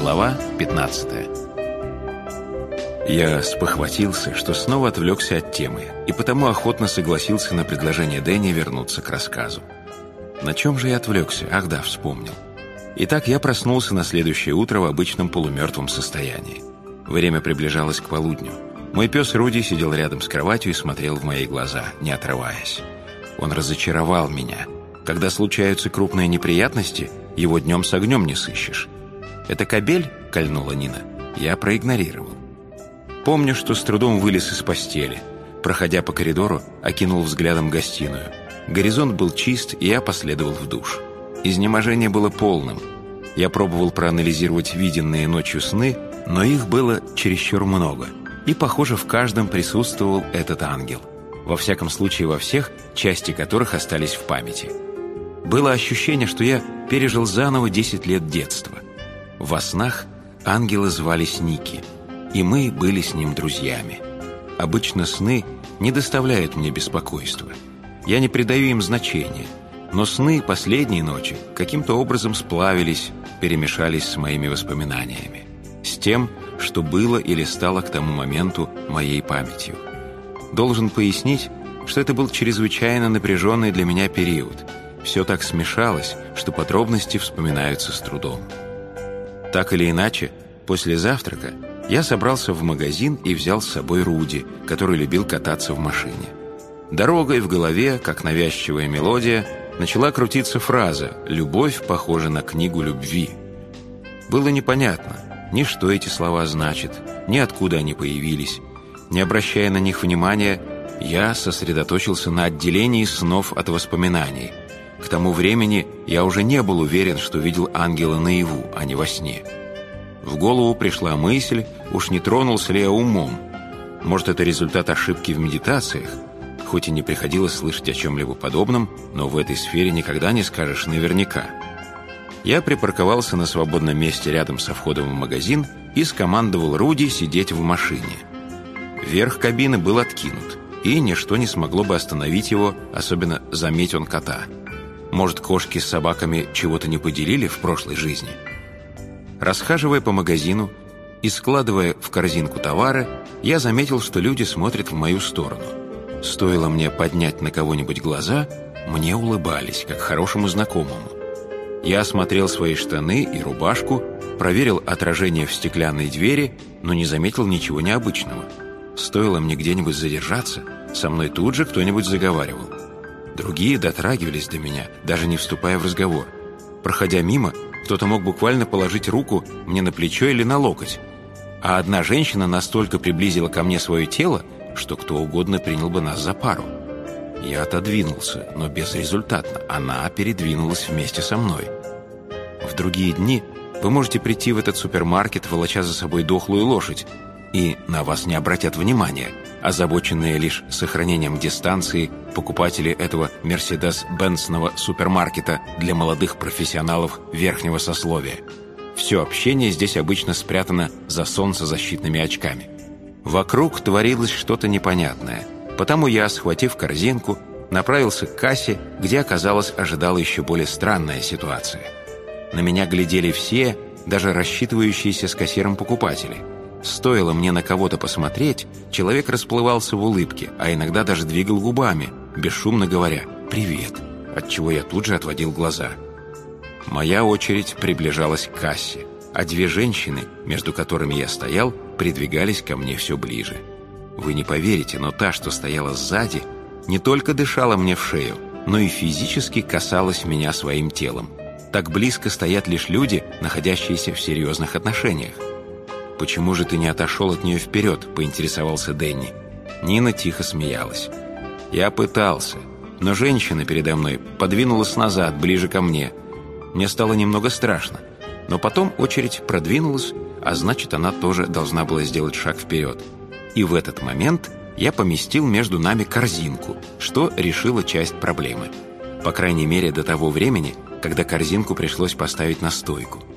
Глава 15. Я спохватился, что снова отвлекся от темы, и потому охотно согласился на предложение Дэнни вернуться к рассказу. На чем же я отвлекся? Ах да, вспомнил. Итак, я проснулся на следующее утро в обычном полумертвом состоянии. Время приближалось к полудню. Мой пес Руди сидел рядом с кроватью и смотрел в мои глаза, не отрываясь. Он разочаровал меня. Когда случаются крупные неприятности, его днем с огнем не сыщешь. «Это кобель?» — кольнула Нина. Я проигнорировал. Помню, что с трудом вылез из постели. Проходя по коридору, окинул взглядом гостиную. Горизонт был чист, и я последовал в душ. Изнеможение было полным. Я пробовал проанализировать виденные ночью сны, но их было чересчур много. И, похоже, в каждом присутствовал этот ангел. Во всяком случае, во всех, части которых остались в памяти. Было ощущение, что я пережил заново 10 лет детства. Во снах ангела звались Ники, и мы были с ним друзьями. Обычно сны не доставляют мне беспокойства. Я не придаю им значения, но сны последней ночи каким-то образом сплавились, перемешались с моими воспоминаниями, с тем, что было или стало к тому моменту моей памятью. Должен пояснить, что это был чрезвычайно напряженный для меня период. Все так смешалось, что подробности вспоминаются с трудом. Так или иначе, после завтрака я собрался в магазин и взял с собой Руди, который любил кататься в машине. Дорогой в голове, как навязчивая мелодия, начала крутиться фраза «Любовь похожа на книгу любви». Было непонятно, ни что эти слова значат, ни откуда они появились. Не обращая на них внимания, я сосредоточился на отделении снов от воспоминаний. К тому времени я уже не был уверен, что видел ангела наяву, а не во сне. В голову пришла мысль, уж не тронулся ли я умом. Может, это результат ошибки в медитациях? Хоть и не приходилось слышать о чем-либо подобном, но в этой сфере никогда не скажешь наверняка. Я припарковался на свободном месте рядом со входом в магазин и скомандовал Руди сидеть в машине. Верх кабины был откинут, и ничто не смогло бы остановить его, особенно заметь он кота. Может, кошки с собаками чего-то не поделили в прошлой жизни? Расхаживая по магазину и складывая в корзинку товары, я заметил, что люди смотрят в мою сторону. Стоило мне поднять на кого-нибудь глаза, мне улыбались, как хорошему знакомому. Я осмотрел свои штаны и рубашку, проверил отражение в стеклянной двери, но не заметил ничего необычного. Стоило мне где-нибудь задержаться, со мной тут же кто-нибудь заговаривал. Другие дотрагивались до меня, даже не вступая в разговор. Проходя мимо, кто-то мог буквально положить руку мне на плечо или на локоть. А одна женщина настолько приблизила ко мне свое тело, что кто угодно принял бы нас за пару. Я отодвинулся, но безрезультатно. Она передвинулась вместе со мной. В другие дни вы можете прийти в этот супермаркет, волоча за собой дохлую лошадь, и на вас не обратят внимания, озабоченные лишь сохранением дистанции покупатели этого мерседес-бенцного супермаркета для молодых профессионалов верхнего сословия. Все общение здесь обычно спрятано за солнцезащитными очками. Вокруг творилось что-то непонятное, потому я, схватив корзинку, направился к кассе, где, оказалось, ожидала еще более странная ситуация. На меня глядели все, даже рассчитывающиеся с кассиром покупатели. Стоило мне на кого-то посмотреть, человек расплывался в улыбке, а иногда даже двигал губами, бесшумно говоря «Привет», отчего я тут же отводил глаза. Моя очередь приближалась к кассе, а две женщины, между которыми я стоял, придвигались ко мне все ближе. Вы не поверите, но та, что стояла сзади, не только дышала мне в шею, но и физически касалась меня своим телом. Так близко стоят лишь люди, находящиеся в серьезных отношениях. «Почему же ты не отошел от нее вперед?» – поинтересовался Дэнни. Нина тихо смеялась. Я пытался, но женщина передо мной подвинулась назад, ближе ко мне. Мне стало немного страшно, но потом очередь продвинулась, а значит, она тоже должна была сделать шаг вперед. И в этот момент я поместил между нами корзинку, что решило часть проблемы. По крайней мере, до того времени, когда корзинку пришлось поставить на стойку.